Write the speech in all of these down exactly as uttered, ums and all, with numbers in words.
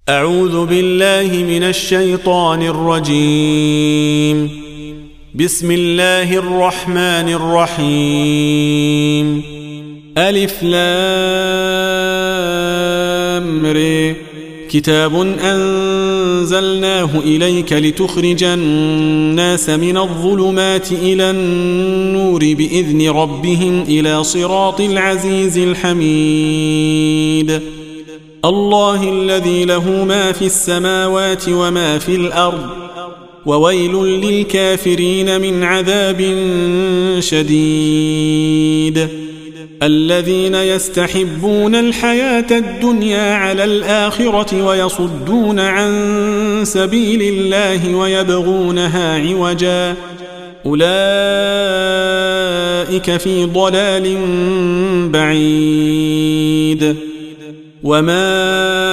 أعوذ بالله من الشيطان الرجيم. بسم الله الرحمن الرحيم. ألف لام ر. كتاب أنزلناه إليك لتخرج الناس من الظلمات إلى النور بإذن ربهم إلى صراط العزيز الحميد. الله الذي له ما في السماوات وما في الأرض، وويل للكافرين من عذاب شديد. الذين يستحبون الحياة الدنيا على الآخرة ويصدون عن سبيل الله ويبغونها عوجا، أولئك في ضلال بعيد. وما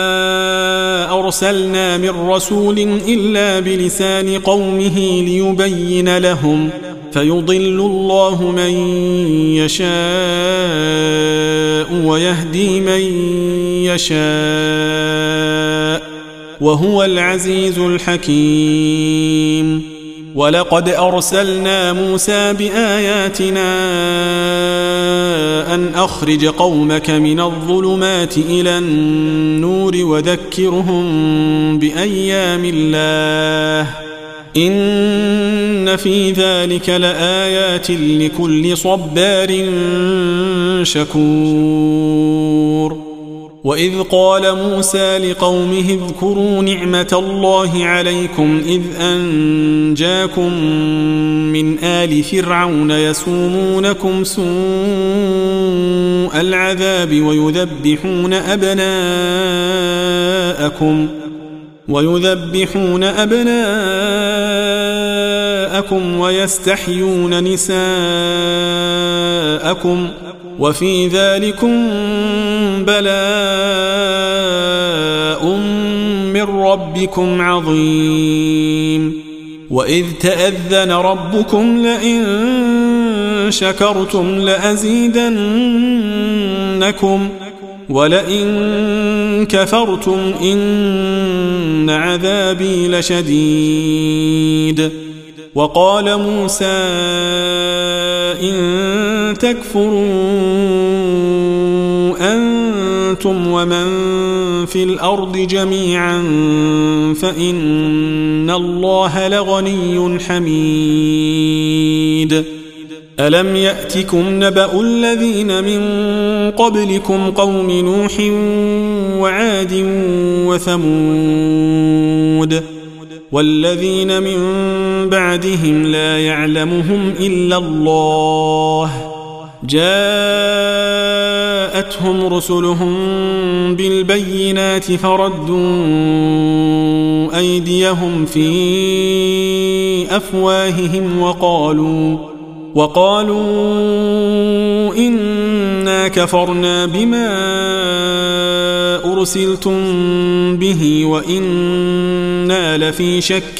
أرسلنا من رسول إلا بلسان قومه ليبين لهم، فيضل الله من يشاء ويهدي من يشاء، وهو العزيز الحكيم. ولقد أرسلنا موسى بآياتنا أن أخرج قومك من الظلمات إلى النور وذكرهم بأيام الله، إن في ذلك لآيات لكل صبار شكور. وإذ قال موسى لقومه اذكروا نعمة الله عليكم إذ أنجاكم من آل فرعون يسومونكم سوء العذاب ويذبحون أبناءكم ويذبحون أبناءكم ويستحيون نساءكم، وفي ذلكم بلاء من ربكم عظيم. وإذ تأذن ربكم لئن شكرتم لأزيدنكم ولئن كفرتم إن عذابي لشديد. وقال موسى إن تكفروا أنتم ومن في الأرض جميعا فإن الله لغني حميد. ألم يأتكم نبأ الذين من قبلكم قوم نوح وعاد وثمود والذين من بعدهم لا يعلمهم إلا الله، جاءتهم رسلهم بالبينات فردوا أيديهم في أفواههم وقالوا وقالوا إنا كفرنا بما أرسلتم به وإنا لفي شك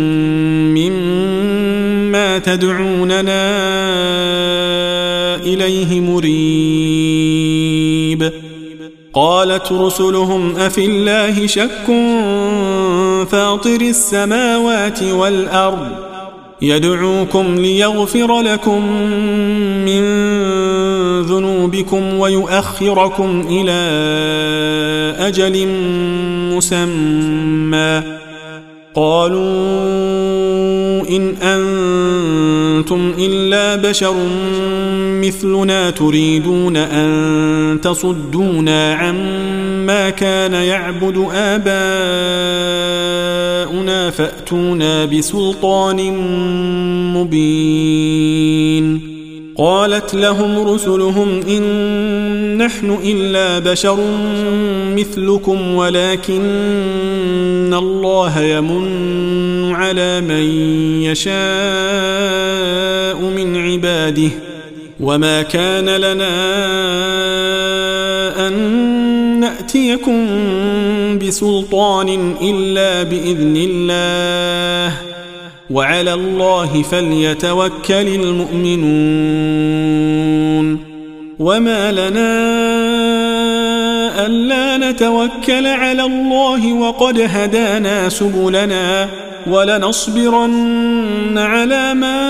مما تدعوننا إليه مريب. قالت رسلهم أفي الله شك فاطر السماوات والأرض يدعوكم ليغفر لكم من ذنوبكم ويؤخركم إلى أجل مسمى. قالوا إن أنتم إلا بشر مثلنا تريدون أن تصدونا عما كان يعبد آباؤنا فأتونا بسلطان مبين. قالت لهم رسلهم إن نحن إلا بشر مثلكم ولكن الله يمن على من يشاء من عباده، وما كان لنا أن نأتيكم بسلطان إلا بإذن الله، وعلى الله فليتوكل المؤمنون. وما لنا ألا نتوكل على الله وقد هدانا سبلنا ولنصبرن على ما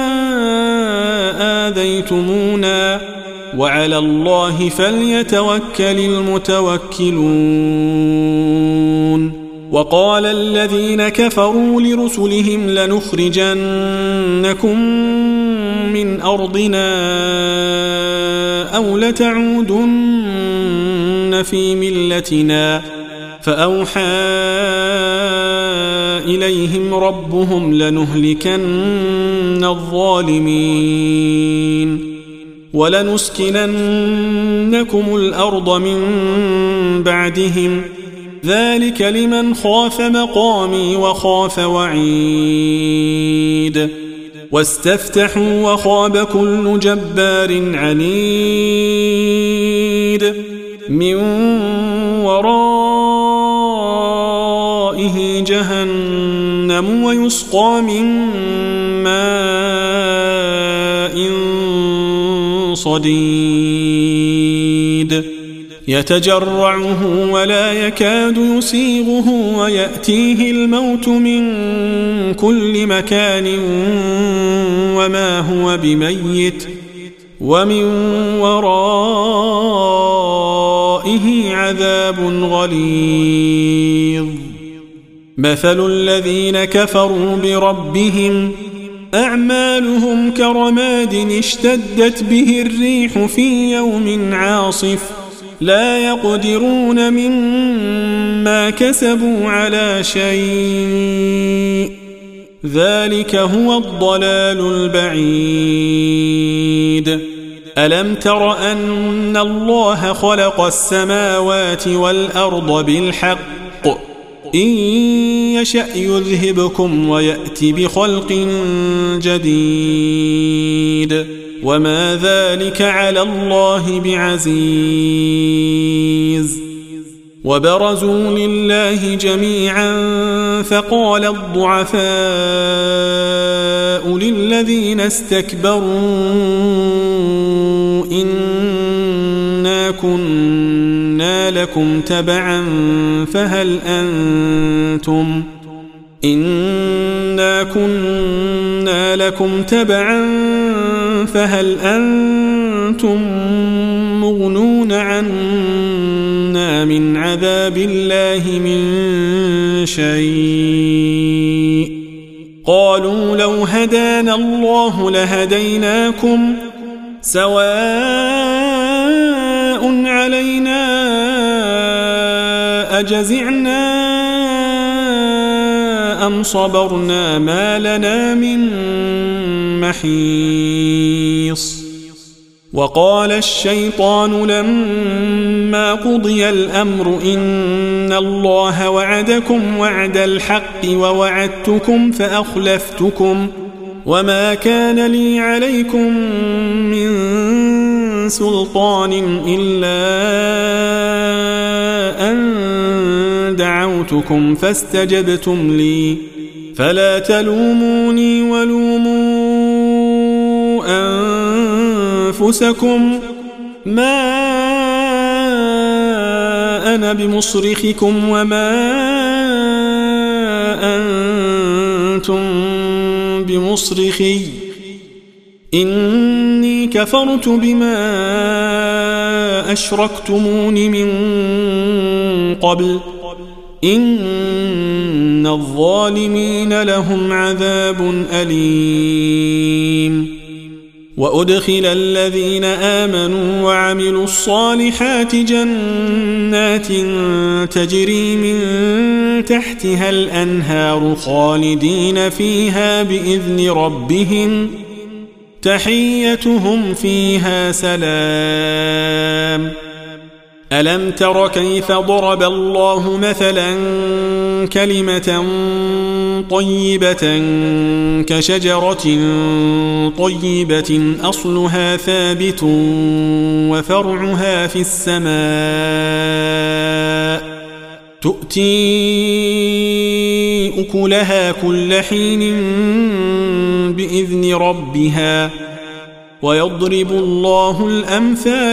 آذيتمونا وعلى الله فليتوكل المتوكلون وقال الذين كفروا لرسلهم لنخرجنكم من أرضنا أو لتعودن في ملتنا فأوحى إليهم ربهم لنهلكن الظالمين ولنسكننكم الأرض من بعدهم ذلك لمن خاف مقامي وخاف وعيد واستفتحوا وخاب كل جبار عنيد من ورائه جهنم ويسقى من ماء صديد يتجرعه ولا يكاد يسيغه ويأتيه الموت من كل مكان وما هو بميت ومن ورائه عذاب غليظ مثل الذين كفروا بربهم أعمالهم كرماد اشتدت به الريح في يوم عاصف لا يقدرون مما كسبوا على شيء ذلك هو الضلال البعيد ألم تر أن الله خلق السماوات والأرض بالحق إن يشأ يذهبكم ويأت بخلق جديد وما ذلك على الله بعزيز وبرزوا لله جميعا فقال الضعفاء للذين استكبروا إنا كنا لكم تبعا فهل أنتم إنا كنا لكم تبعا فهل أنتم مغنون عنا من عذاب الله من شيء قالوا لو هدانا الله لهديناكم سواء علينا أجزعنا أم صبرنا ما لنا من محيص وقال الشيطان لما قضي الأمر إن الله وعدكم وعد الحق ووعدتكم فأخلفتكم وما كان لي عليكم من سلطان إلا أن دعوتكم فاستجبتم لي فلا تلوموني ولوموا أنفسكم ما أنا بمصرخكم وما أنتم بمصرخي إني كفرت بما أشركتمون من قبل إن الظالمين لهم عذاب أليم وأدخل الذين آمنوا وعملوا الصالحات جنات تجري من تحتها الأنهار خالدين فيها بإذن ربهم تحيتهم فيها سلام ألم تر كيف ضرب الله مثلا كلمة طيبة كشجرة طيبة أصلها ثابت وفرعها في السماء تؤتي أكلها كل حين بإذن ربها ويضرب الله الأمثال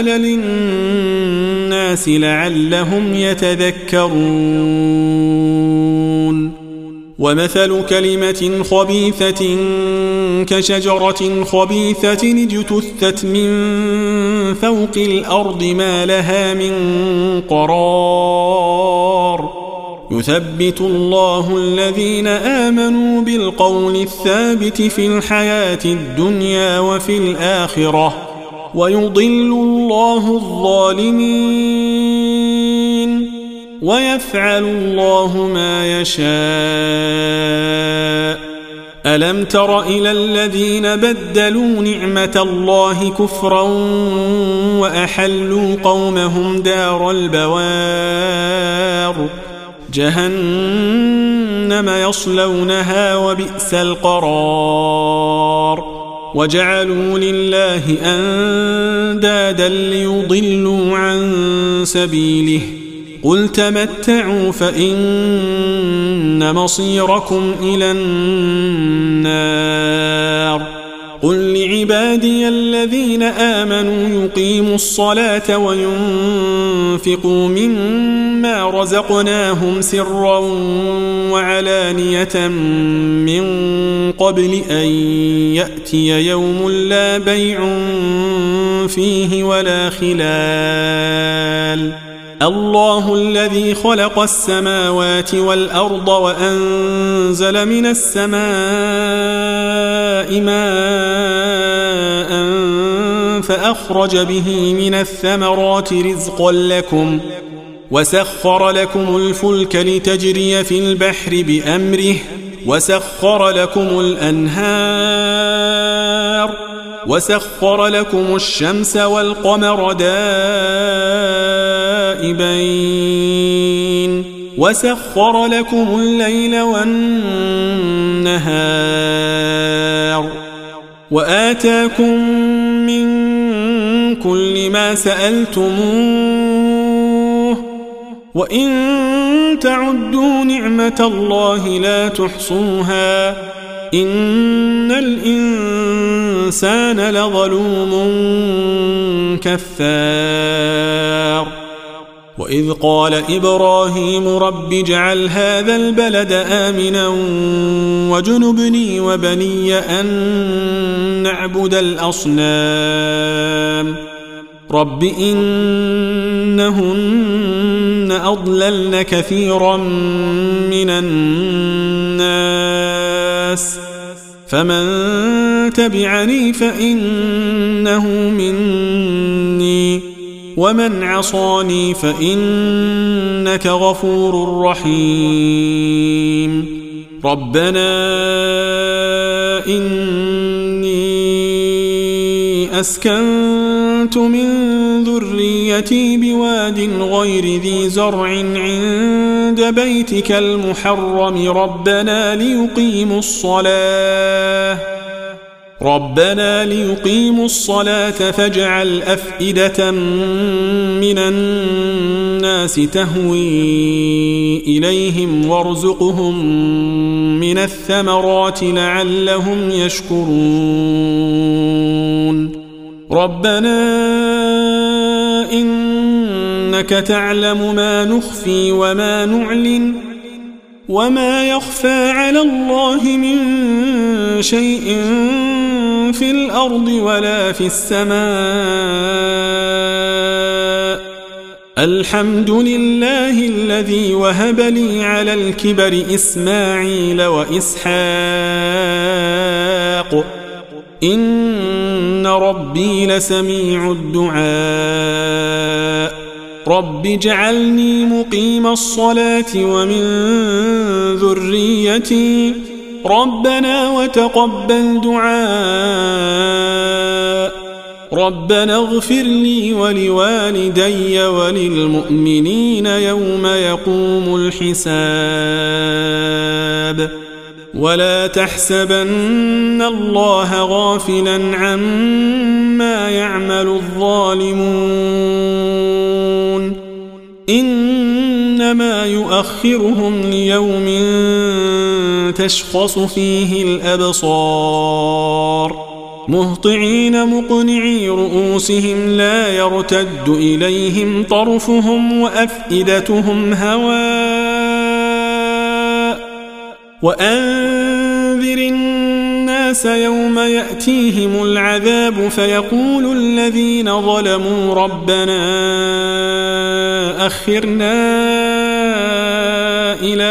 للناس لعلهم يتذكرون ومثل كلمة خبيثة كشجرة خبيثة اجتثت من فوق الأرض ما لها من قرار يثبت الله الذين آمنوا بالقول الثابت في الحياة الدنيا وفي الآخرة ويضل الله الظالمين ويفعل الله ما يشاء. ألم تر إلى الذين بدلوا نعمة الله كفرا وأحلوا قومهم دار البوار جهنم يصلونها وبئس القرار وجعلوا لله أندادا ليضلوا عن سبيله قل تمتعوا فإن مصيركم إلى النار قل لعبادي الذين آمنوا يقيموا الصلاة وينفقوا مما رزقناهم سرا وعلانية من قبل أن يأتي يوم لا بيع فيه ولا خلال الله الذي خلق السماوات والأرض وأنزل من السماء ماء فأخرج به من الثمرات رزقا لكم وسخر لكم الفلك لتجري في البحر بأمره وسخر لكم الأنهار وسخر لكم الشمس والقمر دائبين وسخر لكم الليل والنهار وآتاكم من كل ما سألتموه وإن تعدوا نعمة الله لا تحصوها إن الإنسان لظلوم كفار وإذ قال إبراهيم رب اجعل هذا البلد آمنا وجنبني وبني أن نعبد الأصنام رب إنهن أضللن كثيرا من الناس فمن تبعني فإنه مني ومن عصاني فإنك غفور رحيم ربنا إني أسكنت من ذريتي بواد غير ذي زرع عند بيتك المحرم ربنا ليقيموا الصلاة ربنا ليقيموا الصلاة فاجعل أفئدة من الناس تهوي إليهم وارزقهم من الثمرات لعلهم يشكرون ربنا إنك تعلم ما نخفي وما نعلن وما يخفى على الله من شيء في الأرض ولا في السماء الحمد لله الذي وهب لي على الكبر إسماعيل وإسحاق إن ربي لسميع الدعاء رب اجعلني مقيم الصلاة ومن ذريتي ربنا وتقبل دعاء ربنا اغفر لي ولوالدي وللمؤمنين يوم يقوم الحساب ولا تحسبن الله غافلا عما يعمل الظالمون إنما يؤخرهم ليوم تشخص فيه الأبصار مهطعين مقنعي رؤوسهم لا يرتد إليهم طرفهم وأفئدتهم هواء وأنذر الناس يوم يأتيهم العذاب فيقول الذين ظلموا ربنا أخرنا إلى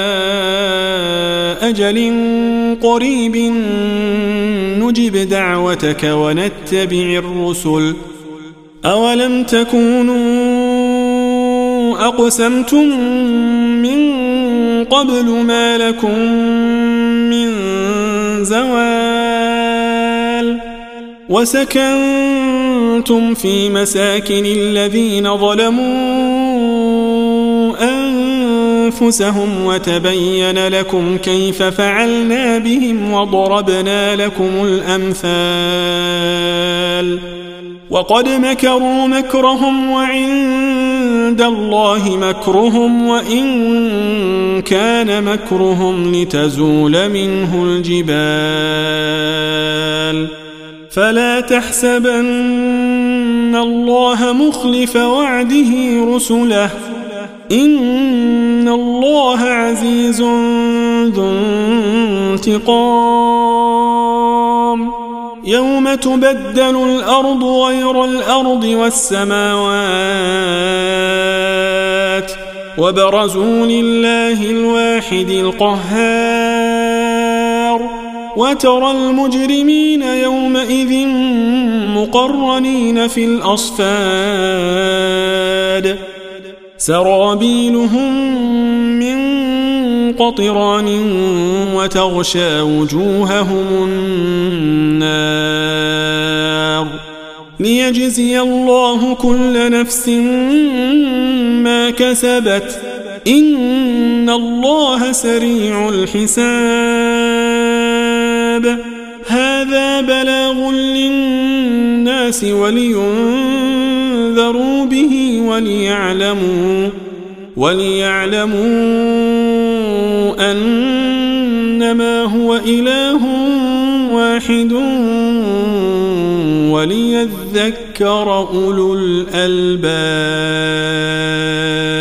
أجل قريب نجب دعوتك ونتبع الرسل أولم تكونوا أقسمتم من قبل ما لكم من زوال وسكنتم في مساكن الذين ظلموا أنفسهم وتبين لكم كيف فعلنا بهم وضربنا لكم الأمثال وقد مكروا مكرهم وعند الله مكرهم وإن كان مكرهم لتزول منه الجبال فلا تحسبن الله مخلف وعده رسله إن الله عزيز ذو انتقام يوم تبدل الأرض غير الأرض والسماوات وبرزوا لله الواحد القهار وترى المجرمين يومئذ مقرنين في الأصفاد سرابيلهم من قطران وتغشى وجوههم النار ليجزي الله كل نفس ما كسبت إن الله سريع الحساب هذا بلاغ للناس ولينذروا به وليعلموا وليعلموا أنما هو إله واحد وليذكر أولو الألباب.